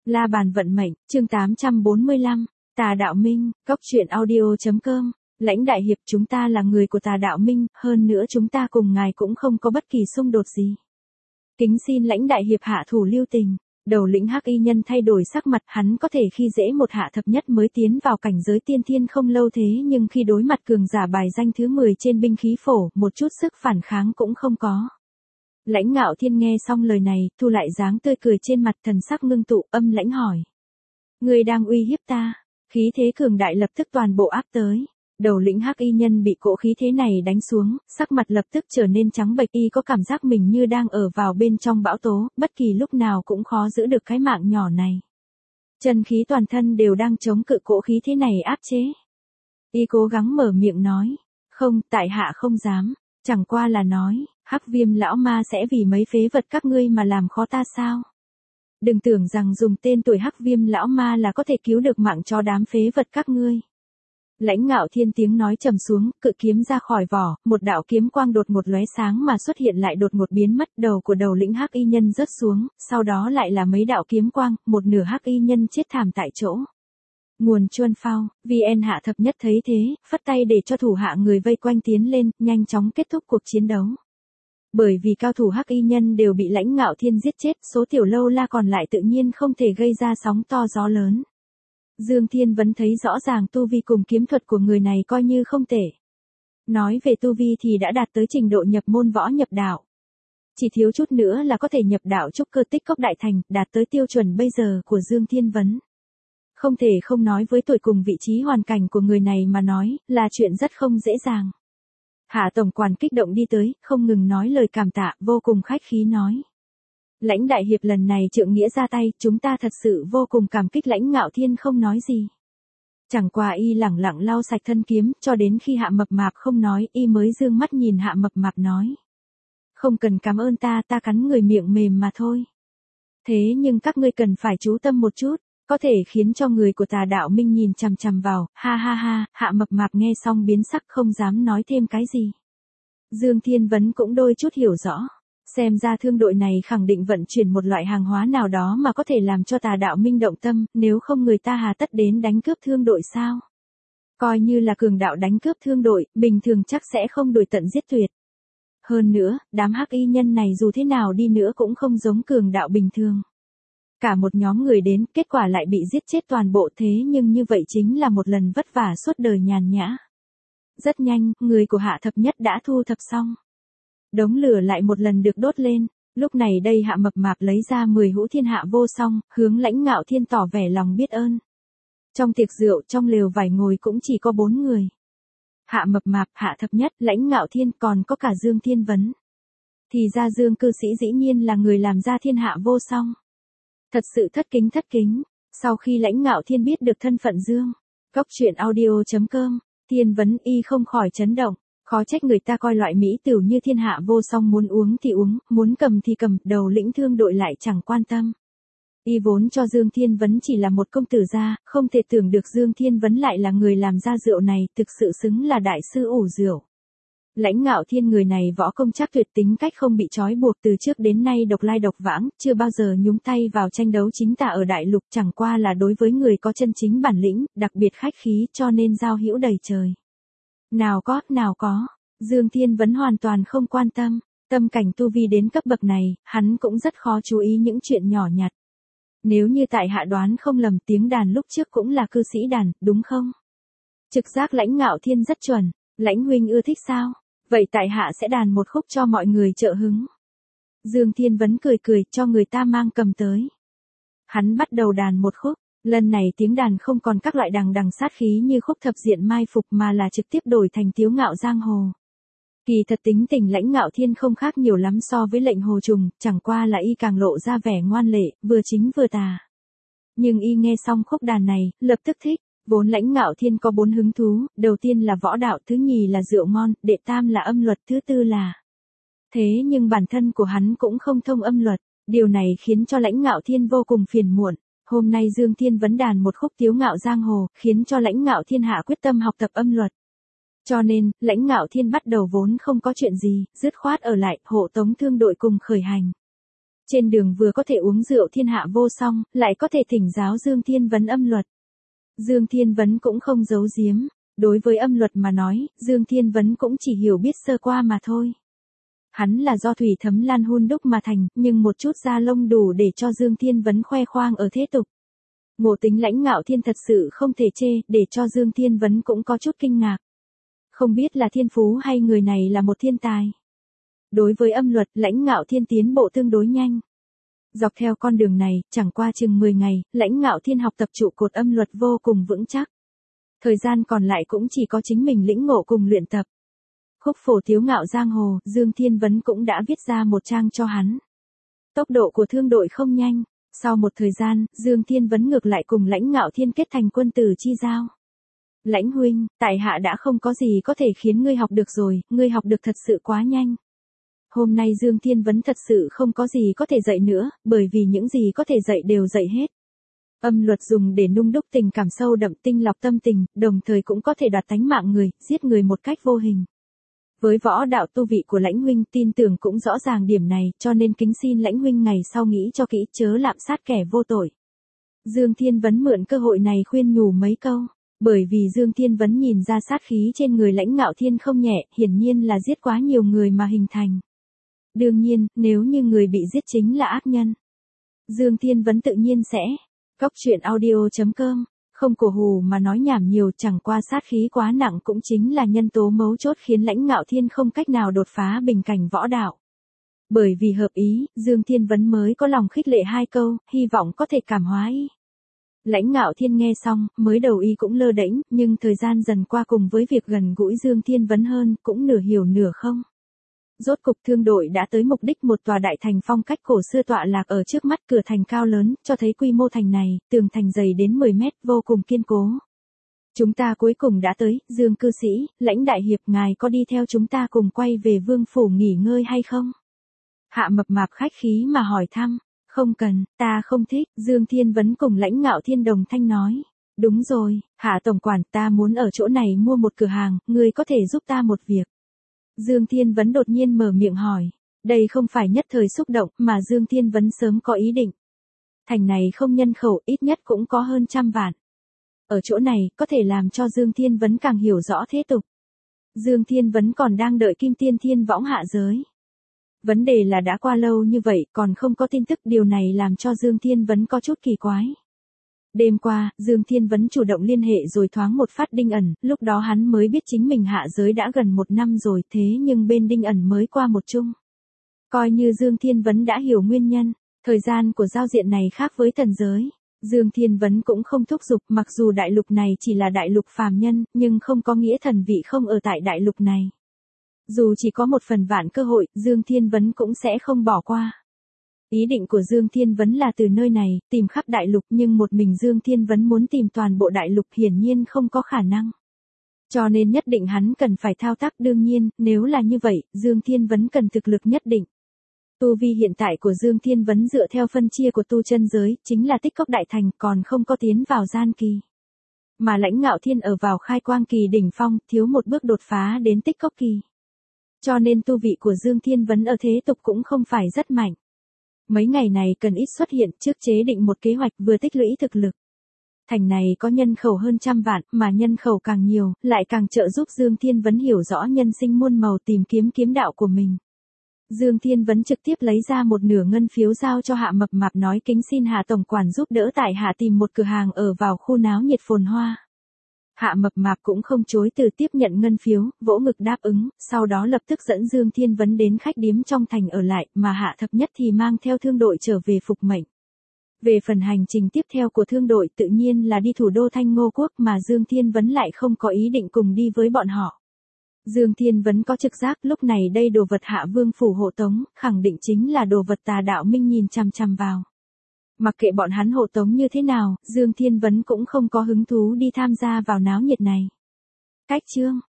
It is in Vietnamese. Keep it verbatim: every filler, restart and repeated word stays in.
La bàn vận mệnh, chương tám trăm bốn mươi lăm, Tà Đạo Minh, Cốc Truyện Audio chấm com. Lãnh đại hiệp, chúng ta là người của Tà Đạo Minh, hơn nữa chúng ta cùng ngài cũng không có bất kỳ xung đột gì. Kính xin lãnh đại hiệp hạ thủ lưu tình. Đầu lĩnh hắc y nhân thay đổi sắc mặt, hắn có thể khi dễ một hạ thập nhất mới tiến vào cảnh giới tiên thiên không lâu thế nhưng khi đối mặt cường giả bài danh thứ mười trên binh khí phổ, một chút sức phản kháng cũng không có. Lãnh Ngạo Thiên nghe xong lời này, thu lại dáng tươi cười trên mặt, thần sắc ngưng tụ, âm lãnh hỏi. Ngươi đang uy hiếp ta? Khí thế cường đại lập tức toàn bộ áp tới. Đầu lĩnh hắc y nhân bị cỗ khí thế này đánh xuống, sắc mặt lập tức trở nên trắng bệch, y có cảm giác mình như đang ở vào bên trong bão tố, bất kỳ lúc nào cũng khó giữ được cái mạng nhỏ này. Chân khí toàn thân đều đang chống cự cỗ khí thế này áp chế. Y cố gắng mở miệng nói, không, tại hạ không dám, chẳng qua là nói, Hắc Viêm lão ma sẽ vì mấy phế vật các ngươi mà làm khó ta sao? Đừng tưởng rằng dùng tên tuổi Hắc Viêm lão ma là có thể cứu được mạng cho đám phế vật các ngươi. Lãnh Ngạo Thiên tiếng nói trầm xuống, cự kiếm ra khỏi vỏ, một đạo kiếm quang đột ngột lóe sáng mà xuất hiện lại đột ngột biến mất, đầu của đầu lĩnh hắc y nhân rớt xuống, sau đó lại là mấy đạo kiếm quang, một nửa hắc y nhân chết thảm tại chỗ. Nguồn Chuân Phao, vê en hạ thập nhất thấy thế, phất tay để cho thủ hạ người vây quanh tiến lên, nhanh chóng kết thúc cuộc chiến đấu. Bởi vì cao thủ hắc y nhân đều bị Lãnh Ngạo Thiên giết chết, số tiểu lâu la còn lại tự nhiên không thể gây ra sóng to gió lớn. Dương Thiên vẫn thấy rõ ràng tu vi cùng kiếm thuật của người này coi như không tệ. Nói về tu vi thì đã đạt tới trình độ nhập môn võ nhập đạo. Chỉ thiếu chút nữa là có thể nhập đạo trúc cơ tích cốc đại thành, đạt tới tiêu chuẩn bây giờ của Dương Thiên Vấn. Không thể không nói với tuổi cùng vị trí hoàn cảnh của người này mà nói, là chuyện rất không dễ dàng. Hạ tổng quản kích động đi tới, không ngừng nói lời cảm tạ, vô cùng khách khí nói. Lãnh đại hiệp lần này trượng nghĩa ra tay, chúng ta thật sự vô cùng cảm kích. Lãnh Ngạo Thiên không nói gì. Chẳng qua y lẳng lặng lau sạch thân kiếm, cho đến khi Hạ Mập Mạp không nói, y mới dương mắt nhìn Hạ Mập Mạp nói. Không cần cảm ơn ta, ta cắn người miệng mềm mà thôi. Thế nhưng các ngươi cần phải chú tâm một chút, có thể khiến cho người của Tà Đạo Minh nhìn chằm chằm vào, ha ha ha. Hạ Mập Mạp nghe xong biến sắc, không dám nói thêm cái gì. Dương Thiên Vấn cũng đôi chút hiểu rõ. Xem ra thương đội này khẳng định vận chuyển một loại hàng hóa nào đó mà có thể làm cho Tà Đạo Minh động tâm, nếu không người ta hà tất đến đánh cướp thương đội sao? Coi như là cường đạo đánh cướp thương đội, bình thường chắc sẽ không đuổi tận giết tuyệt. Hơn nữa, đám hắc y nhân này dù thế nào đi nữa cũng không giống cường đạo bình thường. Cả một nhóm người đến, kết quả lại bị giết chết toàn bộ, thế nhưng như vậy chính là một lần vất vả suốt đời nhàn nhã. Rất nhanh, người của Hạ Thập Nhất đã thu thập xong. Đống lửa lại một lần được đốt lên, lúc này đây Hạ Mập Mạp lấy ra mười hũ thiên hạ vô song, hướng Lãnh Ngạo Thiên tỏ vẻ lòng biết ơn. Trong tiệc rượu, trong lều vải ngồi cũng chỉ có bốn người. Hạ Mập Mạp, Hạ Thập Nhất, Lãnh Ngạo Thiên, còn có cả Dương Thiên Vấn. Thì ra Dương cư sĩ dĩ nhiên là người làm ra thiên hạ vô song. Thật sự thất kính thất kính. Sau khi Lãnh Ngạo Thiên biết được thân phận Dương, Cốc Truyện Audio chấm com, Thiên Vấn y không khỏi chấn động. Khó trách người ta coi loại mỹ tửu như thiên hạ vô song, muốn uống thì uống, muốn cầm thì cầm, đầu lĩnh thương đội lại chẳng quan tâm. Y vốn cho Dương Thiên Vấn chỉ là một công tử gia, không thể tưởng được Dương Thiên Vấn lại là người làm ra rượu này, thực sự xứng là đại sư ủ rượu. Lãnh Ngạo Thiên người này võ công chắc tuyệt, tính cách không bị trói buộc, từ trước đến nay độc lai độc vãng, chưa bao giờ nhúng tay vào tranh đấu chính tà ở đại lục, chẳng qua là đối với người có chân chính bản lĩnh, đặc biệt khách khí, cho nên giao hữu đầy trời. Nào có, nào có, Dương Thiên Vấn hoàn toàn không quan tâm, tâm cảnh tu vi đến cấp bậc này, hắn cũng rất khó chú ý những chuyện nhỏ nhặt. Nếu như tại hạ đoán không lầm, tiếng đàn lúc trước cũng là cư sĩ đàn, đúng không? Trực giác Lãnh Ngạo Thiên rất chuẩn, Lãnh huynh ưa thích sao? Vậy tại hạ sẽ đàn một khúc cho mọi người trợ hứng. Dương Thiên Vấn cười cười, cho người ta mang cầm tới. Hắn bắt đầu đàn một khúc. Lần này tiếng đàn không còn các loại đằng đằng sát khí như khúc thập diện mai phục mà là trực tiếp đổi thành tiếu ngạo giang hồ. Kỳ thật tính tình Lãnh Ngạo Thiên không khác nhiều lắm so với Lệnh Hồ Trùng, chẳng qua là y càng lộ ra vẻ ngoan lệ, vừa chính vừa tà. Nhưng y nghe xong khúc đàn này, lập tức thích. Vốn Lãnh Ngạo Thiên có bốn hứng thú, đầu tiên là võ đạo, thứ nhì là rượu ngon, đệ tam là âm luật, thứ tư là... Thế nhưng bản thân của hắn cũng không thông âm luật, điều này khiến cho Lãnh Ngạo Thiên vô cùng phiền muộn. Hôm nay Dương Thiên Vấn đàn một khúc tiếu ngạo giang hồ, khiến cho Lãnh Ngạo Thiên hạ quyết tâm học tập âm luật. Cho nên, Lãnh Ngạo Thiên bắt đầu vốn không có chuyện gì, dứt khoát ở lại, hộ tống thương đội cùng khởi hành. Trên đường vừa có thể uống rượu thiên hạ vô song, lại có thể thỉnh giáo Dương Thiên Vấn âm luật. Dương Thiên Vấn cũng không giấu giếm. Đối với âm luật mà nói, Dương Thiên Vấn cũng chỉ hiểu biết sơ qua mà thôi. Hắn là do thủy thấm lan hun đúc mà thành, nhưng một chút da lông đủ để cho Dương Thiên Vấn khoe khoang ở thế tục. Ngộ tính Lãnh Ngạo Thiên thật sự không thể chê, để cho Dương Thiên Vấn cũng có chút kinh ngạc. Không biết là thiên phú hay người này là một thiên tài. Đối với âm luật, Lãnh Ngạo Thiên tiến bộ tương đối nhanh. Dọc theo con đường này, chẳng qua chừng mười ngày, Lãnh Ngạo Thiên học tập trụ cột âm luật vô cùng vững chắc. Thời gian còn lại cũng chỉ có chính mình lĩnh ngộ cùng luyện tập. Khúc Phổ Tiếu Ngạo Giang Hồ, Dương Thiên Vấn cũng đã viết ra một trang cho hắn. Tốc độ của thương đội không nhanh. Sau một thời gian, Dương Thiên Vấn ngược lại cùng Lãnh Ngạo Thiên kết thành quân tử chi giao. Lãnh huynh, tại hạ đã không có gì có thể khiến ngươi học được rồi, ngươi học được thật sự quá nhanh. Hôm nay Dương Thiên Vấn thật sự không có gì có thể dạy nữa, bởi vì những gì có thể dạy đều dạy hết. Âm luật dùng để nung đúc tình cảm sâu đậm, tinh lọc tâm tình, đồng thời cũng có thể đoạt tánh mạng người, giết người một cách vô hình. Với võ đạo tu vị của Lãnh huynh, tin tưởng cũng rõ ràng điểm này, cho nên kính xin Lãnh huynh ngày sau nghĩ cho kỹ, chớ lạm sát kẻ vô tội. Dương Thiên Vấn mượn cơ hội này khuyên nhủ mấy câu, bởi vì Dương Thiên Vấn nhìn ra sát khí trên người Lãnh Ngạo Thiên không nhẹ, hiển nhiên là giết quá nhiều người mà hình thành. Đương nhiên, nếu như người bị giết chính là ác nhân, Dương Thiên Vấn tự nhiên sẽ. Cóc truyện audio chấm com, không cổ hù mà nói nhảm nhiều, chẳng qua sát khí quá nặng cũng chính là nhân tố mấu chốt khiến Lãnh Ngạo Thiên không cách nào đột phá bình cảnh võ đạo. Bởi vì hợp ý, Dương Thiên Vấn mới có lòng khích lệ hai câu, hy vọng có thể cảm hóa y. Lãnh Ngạo Thiên nghe xong, mới đầu y cũng lơ đễnh, nhưng thời gian dần qua cùng với việc gần gũi Dương Thiên Vấn hơn, cũng nửa hiểu nửa không. Rốt cục thương đội đã tới mục đích, một tòa đại thành phong cách cổ xưa tọa lạc ở trước mắt, cửa thành cao lớn, cho thấy quy mô thành này, tường thành dày đến mười mét, vô cùng kiên cố. Chúng ta cuối cùng đã tới, Dương cư sĩ, Lãnh đại hiệp, ngài có đi theo chúng ta cùng quay về vương phủ nghỉ ngơi hay không? Hạ Mập Mạp khách khí mà hỏi thăm. Không cần, ta không thích, Dương Thiên Vấn cùng Lãnh Ngạo Thiên đồng thanh nói. Đúng rồi, Hạ tổng quản, ta muốn ở chỗ này mua một cửa hàng, ngươi có thể giúp ta một việc. Dương Thiên Vấn đột nhiên mở miệng hỏi. Đây không phải nhất thời xúc động, mà Dương Thiên Vấn sớm có ý định. Thành này không nhân khẩu, ít nhất cũng có hơn trăm vạn. Ở chỗ này, có thể làm cho Dương Thiên Vấn càng hiểu rõ thế tục. Dương Thiên Vấn còn đang đợi Kim Tiên Thiên Võng hạ giới. Vấn đề là đã qua lâu như vậy, còn không có tin tức, điều này làm cho Dương Thiên Vấn có chút kỳ quái. Đêm qua, Dương Thiên Vấn chủ động liên hệ rồi thoáng một phát Đinh ẩn, lúc đó hắn mới biết chính mình hạ giới đã gần một năm rồi, thế nhưng bên Đinh ẩn mới qua một chung. Coi như Dương Thiên Vấn đã hiểu nguyên nhân, thời gian của giao diện này khác với thần giới. Dương Thiên Vấn cũng không thúc giục, mặc dù đại lục này chỉ là đại lục phàm nhân, nhưng không có nghĩa thần vị không ở tại đại lục này. Dù chỉ có một phần vạn cơ hội, Dương Thiên Vấn cũng sẽ không bỏ qua. Ý định của Dương Thiên Vấn là từ nơi này, tìm khắp đại lục, nhưng một mình Dương Thiên Vấn muốn tìm toàn bộ đại lục hiển nhiên không có khả năng. Cho nên nhất định hắn cần phải thao tác, đương nhiên, nếu là như vậy, Dương Thiên Vấn cần thực lực nhất định. Tu vi hiện tại của Dương Thiên Vấn dựa theo phân chia của tu chân giới, chính là tích cốc đại thành, còn không có tiến vào gian kỳ. Mà Lãnh Ngạo Thiên ở vào khai quang kỳ đỉnh phong, thiếu một bước đột phá đến tích cốc kỳ. Cho nên tu vị của Dương Thiên Vấn ở thế tục cũng không phải rất mạnh. Mấy ngày này cần ít xuất hiện, trước chế định một kế hoạch vừa tích lũy thực lực. Thành này có nhân khẩu hơn trăm vạn, mà nhân khẩu càng nhiều, lại càng trợ giúp Dương Thiên Vấn hiểu rõ nhân sinh muôn màu, tìm kiếm kiếm đạo của mình. Dương Thiên Vấn trực tiếp lấy ra một nửa ngân phiếu giao cho Hạ Mập Mạp, nói kính xin Hạ tổng quản giúp đỡ tại hạ tìm một cửa hàng ở vào khu náo nhiệt phồn hoa. Hạ Mập Mạp cũng không chối từ, tiếp nhận ngân phiếu, vỗ ngực đáp ứng, sau đó lập tức dẫn Dương Thiên Vấn đến khách điếm trong thành ở lại, mà Hạ Thập Nhất thì mang theo thương đội trở về phục mệnh. Về phần hành trình tiếp theo của thương đội tự nhiên là đi thủ đô Thanh Ngô Quốc, mà Dương Thiên Vấn lại không có ý định cùng đi với bọn họ. Dương Thiên Vấn có trực giác lúc này đây đồ vật Hạ Vương phủ hộ tống, khẳng định chính là đồ vật Tà Đạo Minh nhìn chằm chằm vào. Mặc kệ bọn hắn hộ tống như thế nào, Dương Thiên Vấn cũng không có hứng thú đi tham gia vào náo nhiệt này. Cách chương